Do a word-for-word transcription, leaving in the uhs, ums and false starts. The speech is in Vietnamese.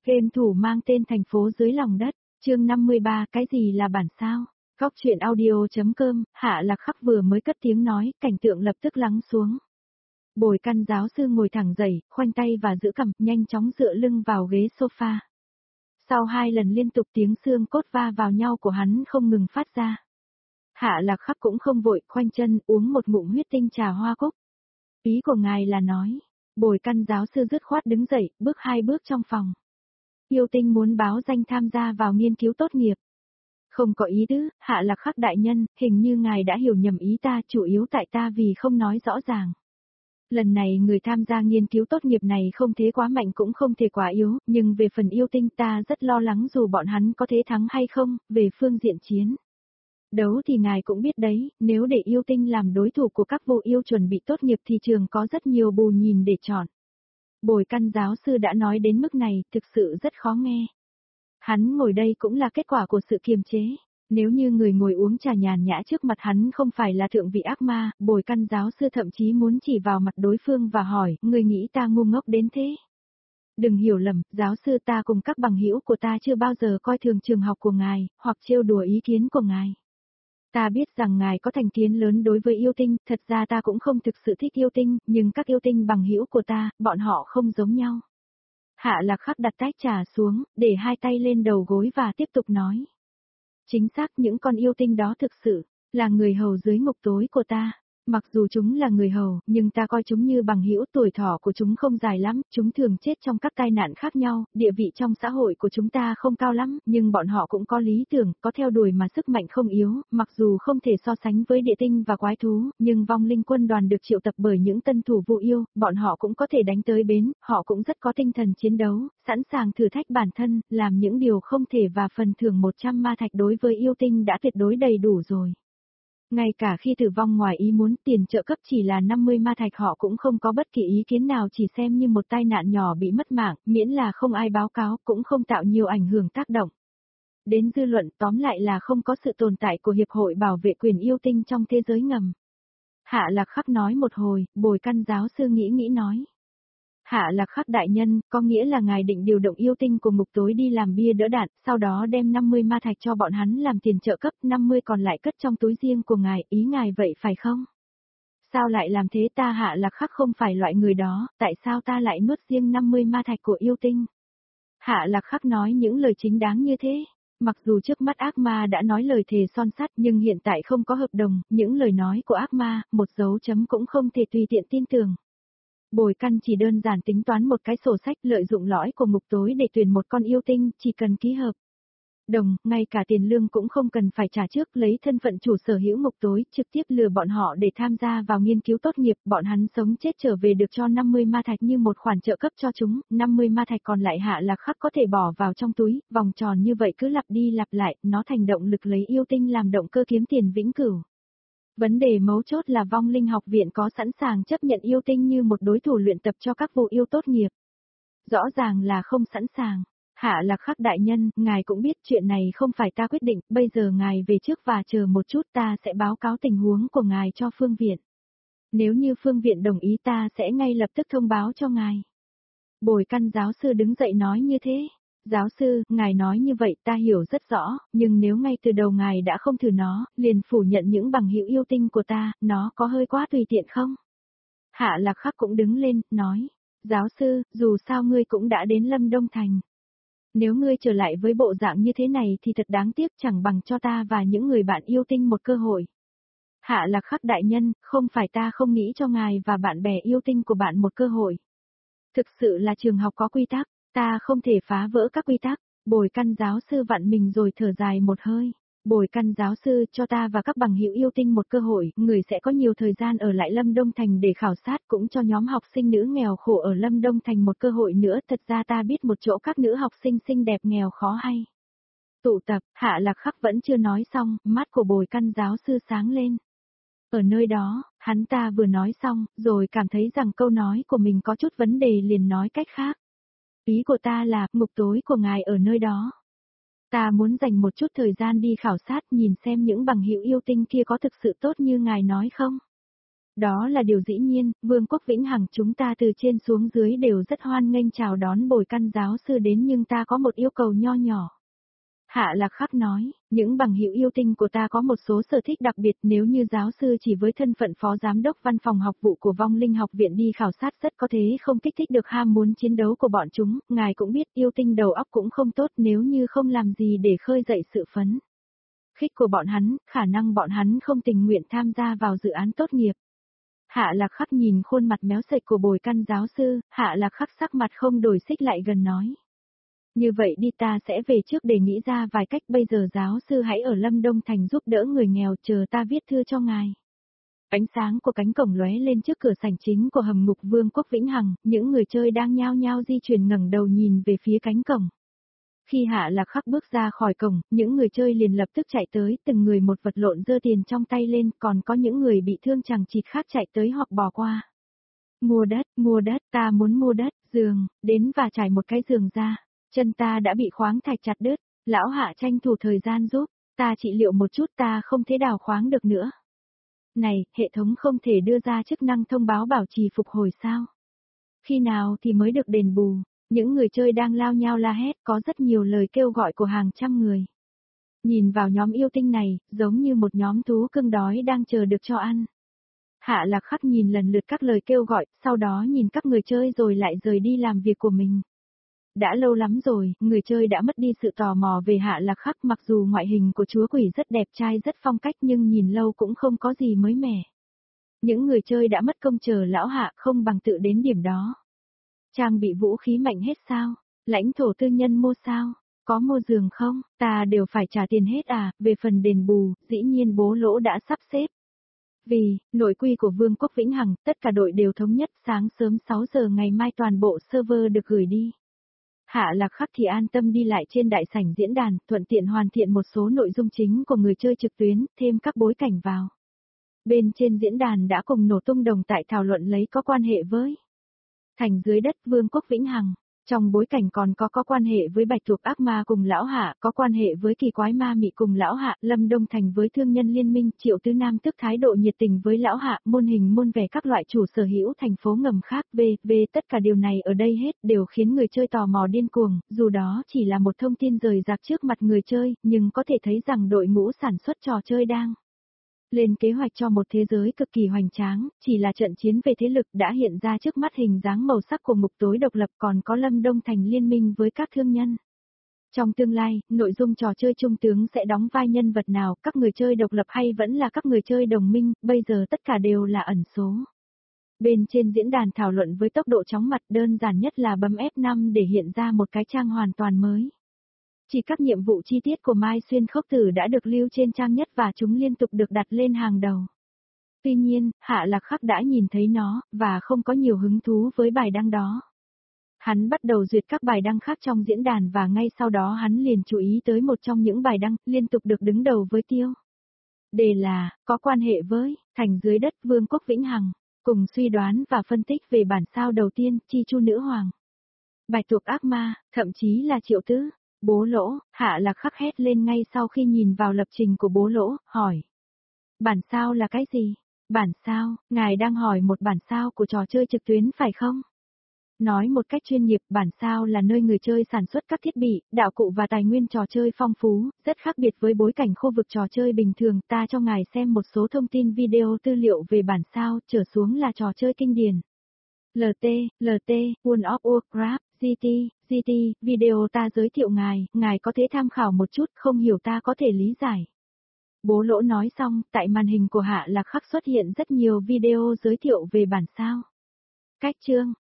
Game thủ mang tên Thành phố dưới lòng đất, chương năm mươi ba, cái gì là bản sao? Góc truyện audio.com, Hạ Lạc Khắc vừa mới cất tiếng nói, cảnh tượng lập tức lắng xuống. Bồi Căn giáo sư ngồi thẳng dậy, khoanh tay và giữ cằm, nhanh chóng dựa lưng vào ghế sofa. Sau hai lần liên tục tiếng xương cốt va vào nhau của hắn không ngừng phát ra. Hạ Lạc Khắc cũng không vội, khoanh chân, uống một ngụm huyết tinh trà hoa cúc. Ý của ngài là nói, Bồi Căn giáo sư dứt khoát đứng dậy, bước hai bước trong phòng. Yêu Tinh muốn báo danh tham gia vào nghiên cứu tốt nghiệp. Không có ý tứ, Hạ Lạc Khắc đại nhân, hình như ngài đã hiểu nhầm ý ta, chủ yếu tại ta vì không nói rõ ràng. Lần này người tham gia nghiên cứu tốt nghiệp này không thể quá mạnh cũng không thể quá yếu, nhưng về phần Yêu Tinh ta rất lo lắng dù bọn hắn có thể thắng hay không, về phương diện chiến. Đấu thì ngài cũng biết đấy, nếu để Yêu Tinh làm đối thủ của các vô yêu chuẩn bị tốt nghiệp thì trường có rất nhiều bù nhìn để chọn. Bồi Căn giáo sư đã nói đến mức này, thực sự rất khó nghe. Hắn ngồi đây cũng là kết quả của sự kiềm chế. Nếu như người ngồi uống trà nhàn nhã trước mặt hắn không phải là thượng vị ác ma, Bồi Căn giáo sư thậm chí muốn chỉ vào mặt đối phương và hỏi, người nghĩ ta ngu ngốc đến thế? Đừng hiểu lầm, giáo sư, ta cùng các bằng hữu của ta chưa bao giờ coi thường trường học của ngài, hoặc trêu đùa ý kiến của ngài. Ta biết rằng ngài có thành kiến lớn đối với Yêu Tinh, thật ra ta cũng không thực sự thích Yêu Tinh, nhưng các Yêu Tinh bằng hữu của ta, bọn họ không giống nhau. Hạ Lạc Khắc đặt tách trà xuống, để hai tay lên đầu gối và tiếp tục nói. Chính xác, những con Yêu Tinh đó thực sự là người hầu dưới ngục tối của ta. Mặc dù chúng là người hầu, nhưng ta coi chúng như bằng hữu, tuổi thọ của chúng không dài lắm, chúng thường chết trong các tai nạn khác nhau, địa vị trong xã hội của chúng ta không cao lắm, nhưng bọn họ cũng có lý tưởng, có theo đuổi mà sức mạnh không yếu, mặc dù không thể so sánh với địa tinh và quái thú, nhưng vong linh quân đoàn được triệu tập bởi những tân thủ vô yêu, bọn họ cũng có thể đánh tới bến, họ cũng rất có tinh thần chiến đấu, sẵn sàng thử thách bản thân, làm những điều không thể và phần thưởng một trăm ma thạch đối với Yêu Tinh đã tuyệt đối đầy đủ rồi. Ngay cả khi tử vong ngoài ý muốn, tiền trợ cấp chỉ là năm mươi ma thạch họ cũng không có bất kỳ ý kiến nào, chỉ xem như một tai nạn nhỏ bị mất mạng, miễn là không ai báo cáo, cũng không tạo nhiều ảnh hưởng tác động đến dư luận, tóm lại là không có sự tồn tại của Hiệp hội Bảo vệ quyền Yêu Tinh trong thế giới ngầm. Hạ Lạc Khắc nói một hồi, Bồi Căn giáo sư nghĩ nghĩ nói. Hạ Lạc Khắc đại nhân, có nghĩa là ngài định điều động Yêu Tinh của ngục tối đi làm bia đỡ đạn, sau đó đem năm mươi ma thạch cho bọn hắn làm tiền trợ cấp, năm mươi còn lại cất trong túi riêng của ngài, ý ngài vậy phải không? Sao lại làm thế, ta Hạ Lạc Khắc không phải loại người đó, tại sao ta lại nuốt riêng năm mươi ma thạch của Yêu Tinh? Hạ Lạc Khắc nói những lời chính đáng như thế. Mặc dù trước mắt ác ma đã nói lời thề son sắt nhưng hiện tại không có hợp đồng, những lời nói của ác ma, một dấu chấm cũng không thể tùy tiện tin tưởng. Bồi Căn chỉ đơn giản tính toán một cái sổ sách, lợi dụng lõi của ngục tối để tuyển một con Yêu Tinh, chỉ cần ký hợp đồng, ngay cả tiền lương cũng không cần phải trả trước, lấy thân phận chủ sở hữu ngục tối, trực tiếp lừa bọn họ để tham gia vào nghiên cứu tốt nghiệp, bọn hắn sống chết trở về được cho năm mươi ma thạch như một khoản trợ cấp cho chúng, năm mươi ma thạch còn lại Hạ Lạc Khắc có thể bỏ vào trong túi, vòng tròn như vậy cứ lặp đi lặp lại, nó thành động lực lấy Yêu Tinh làm động cơ kiếm tiền vĩnh cửu. Vấn đề mấu chốt là vong linh học viện có sẵn sàng chấp nhận Yêu Tinh như một đối thủ luyện tập cho các vô yêu tốt nghiệp. Rõ ràng là không sẵn sàng. Hạ Lạc Khắc đại nhân, ngài cũng biết chuyện này không phải ta quyết định, bây giờ ngài về trước và chờ một chút, ta sẽ báo cáo tình huống của ngài cho phương viện. Nếu như phương viện đồng ý ta sẽ ngay lập tức thông báo cho ngài. Bồi Căn giáo sư đứng dậy nói như thế. Giáo sư, ngài nói như vậy ta hiểu rất rõ, nhưng nếu ngay từ đầu ngài đã không thử nó, liền phủ nhận những bằng hữu Yêu Tinh của ta, nó có hơi quá tùy tiện không? Hạ Lạc Khắc cũng đứng lên, nói, giáo sư, dù sao ngươi cũng đã đến Lâm Đông Thành. Nếu ngươi trở lại với bộ dạng như thế này thì thật đáng tiếc, chẳng bằng cho ta và những người bạn Yêu Tinh một cơ hội. Hạ Lạc Khắc đại nhân, không phải ta không nghĩ cho ngài và bạn bè Yêu Tinh của bạn một cơ hội. Thực sự là trường học có quy tắc. Ta không thể phá vỡ các quy tắc. Bồi Căn giáo sư vặn mình rồi thở dài một hơi. Bồi Căn giáo sư, cho ta và các bằng hữu Yêu Tinh một cơ hội, người sẽ có nhiều thời gian ở lại Lâm Đông Thành để khảo sát, cũng cho nhóm học sinh nữ nghèo khổ ở Lâm Đông Thành một cơ hội nữa, thật ra ta biết một chỗ các nữ học sinh xinh đẹp nghèo khó hay. Tụ tập, Hạ Lạc Khắc vẫn chưa nói xong, mắt của Bồi Căn giáo sư sáng lên. Ở nơi đó, hắn ta vừa nói xong, rồi cảm thấy rằng câu nói của mình có chút vấn đề liền nói cách khác. Ý của ta là, ngục tối của ngài ở nơi đó. Ta muốn dành một chút thời gian đi khảo sát nhìn xem những bằng hữu Yêu Tinh kia có thực sự tốt như ngài nói không. Đó là điều dĩ nhiên, Vương quốc Vĩnh Hằng chúng ta từ trên xuống dưới đều rất hoan nghênh chào đón Bồi Căn giáo sư đến, nhưng ta có một yêu cầu nho nhỏ. Hạ Lạc Khắc nói, những bằng hữu yêu tinh của ta có một số sở thích đặc biệt, nếu như giáo sư chỉ với thân phận phó giám đốc văn phòng học vụ của Vong Linh học viện đi khảo sát rất có thể không kích thích được ham muốn chiến đấu của bọn chúng, ngài cũng biết yêu tinh đầu óc cũng không tốt, nếu như không làm gì để khơi dậy sự phấn khích của bọn hắn, khả năng bọn hắn không tình nguyện tham gia vào dự án tốt nghiệp. Hạ Lạc Khắc nhìn khuôn mặt méo sệch của Bồi Căn giáo sư, Hạ Lạc Khắc sắc mặt không đổi xích lại gần nói. Như vậy đi, ta sẽ về trước để nghĩ ra vài cách, bây giờ giáo sư hãy ở Lâm Đông Thành giúp đỡ người nghèo, chờ ta viết thư cho ngài. Ánh sáng của cánh cổng lóe lên trước cửa sảnh chính của hầm ngục Vương quốc Vĩnh Hằng, những người chơi đang nhao nhao di chuyển ngẩng đầu nhìn về phía cánh cổng. Khi Hạ Lạc Khắc bước ra khỏi cổng, những người chơi liền lập tức chạy tới, từng người một vật lộn giơ tiền trong tay lên, còn có những người bị thương chằng chịt khác chạy tới hoặc bỏ qua. Mua đất, mua đất, ta muốn mua đất, giường, đến và trải một cái giường ra. Chân ta đã bị khoáng thạch chặt đứt, lão Hạ tranh thủ thời gian giúp, ta trị liệu một chút, ta không thể đào khoáng được nữa. Này, hệ thống không thể đưa ra chức năng thông báo bảo trì phục hồi sao? Khi nào thì mới được đền bù? Những người chơi đang lao nhao la hét, có rất nhiều lời kêu gọi của hàng trăm người. Nhìn vào nhóm yêu tinh này, giống như một nhóm thú cưng đói đang chờ được cho ăn. Hạ Lạc Khắc nhìn lần lượt các lời kêu gọi, sau đó nhìn các người chơi rồi lại rời đi làm việc của mình. Đã lâu lắm rồi, người chơi đã mất đi sự tò mò về Hạ Lạc Khắc, mặc dù ngoại hình của chúa quỷ rất đẹp trai rất phong cách nhưng nhìn lâu cũng không có gì mới mẻ. Những người chơi đã mất công chờ lão Hạ, không bằng tự đến điểm đó. Trang bị vũ khí mạnh hết sao? Lãnh thổ tư nhân mua sao? Có mua giường không? Ta đều phải trả tiền hết à? Về phần đền bù, dĩ nhiên bố lỗ đã sắp xếp. Vì, nội quy của Vương quốc Vĩnh Hằng, tất cả đội đều thống nhất sáng sớm sáu giờ ngày mai toàn bộ server được gửi đi. Hạ Lạc Khắc thì an tâm đi lại trên đại sảnh diễn đàn, thuận tiện hoàn thiện một số nội dung chính của người chơi trực tuyến, thêm các bối cảnh vào. Bên trên diễn đàn đã cùng nổ tung đồng tại thảo luận lấy có quan hệ với thành dưới đất Vương quốc Vĩnh Hằng. Trong bối cảnh còn có có quan hệ với Bạch Tuộc ác ma cùng lão Hạ, có quan hệ với kỳ quái ma mị cùng lão Hạ, Lâm Đông Thành với thương nhân liên minh, Triệu Tứ Nam tức thái độ nhiệt tình với lão Hạ, môn hình môn vẻ các loại chủ sở hữu thành phố ngầm khác, về, về tất cả điều này ở đây hết đều khiến người chơi tò mò điên cuồng, dù đó chỉ là một thông tin rời rạc trước mặt người chơi, nhưng có thể thấy rằng đội ngũ sản xuất trò chơi đang lên kế hoạch cho một thế giới cực kỳ hoành tráng, chỉ là trận chiến về thế lực đã hiện ra trước mắt hình dáng màu sắc của ngục tối độc lập, còn có Lâm Đông Thành liên minh với các thương nhân. Trong tương lai, nội dung trò chơi trung tướng sẽ đóng vai nhân vật nào, các người chơi độc lập hay vẫn là các người chơi đồng minh, bây giờ tất cả đều là ẩn số. Bên trên diễn đàn thảo luận với tốc độ chóng mặt, đơn giản nhất là bấm F năm để hiện ra một cái trang hoàn toàn mới. Chỉ các nhiệm vụ chi tiết của Mai Xuyên Khốc Tử đã được lưu trên trang nhất và chúng liên tục được đặt lên hàng đầu. Tuy nhiên, Hạ Lạc Khắc đã nhìn thấy nó, và không có nhiều hứng thú với bài đăng đó. Hắn bắt đầu duyệt các bài đăng khác trong diễn đàn và ngay sau đó hắn liền chú ý tới một trong những bài đăng, liên tục được đứng đầu với tiêu đề là, có quan hệ với, thành dưới đất Vương quốc Vĩnh Hằng, cùng suy đoán và phân tích về bản sao đầu tiên, Chi Chu Nữ Hoàng, Bạch Tuộc ác ma, thậm chí là Triệu Tứ. Bố Lỗ, Hạ Lạc Khắc hét lên ngay sau khi nhìn vào lập trình của Bố Lỗ, hỏi. Bản sao là cái gì? Bản sao, ngài đang hỏi một bản sao của trò chơi trực tuyến phải không? Nói một cách chuyên nghiệp, bản sao là nơi người chơi sản xuất các thiết bị, đạo cụ và tài nguyên trò chơi phong phú, rất khác biệt với bối cảnh khu vực trò chơi bình thường. Ta cho ngài xem một số thông tin video tư liệu về bản sao, trở xuống là trò chơi kinh điển. lờ tê, lờ tê, World of Warcraft, giê tê, giê tê, video ta giới thiệu ngài, ngài có thể tham khảo một chút, không hiểu ta có thể lý giải. Bố Lỗ nói xong, tại màn hình của Hạ Lạc Khắc xuất hiện rất nhiều video giới thiệu về bản sao. Cách chương,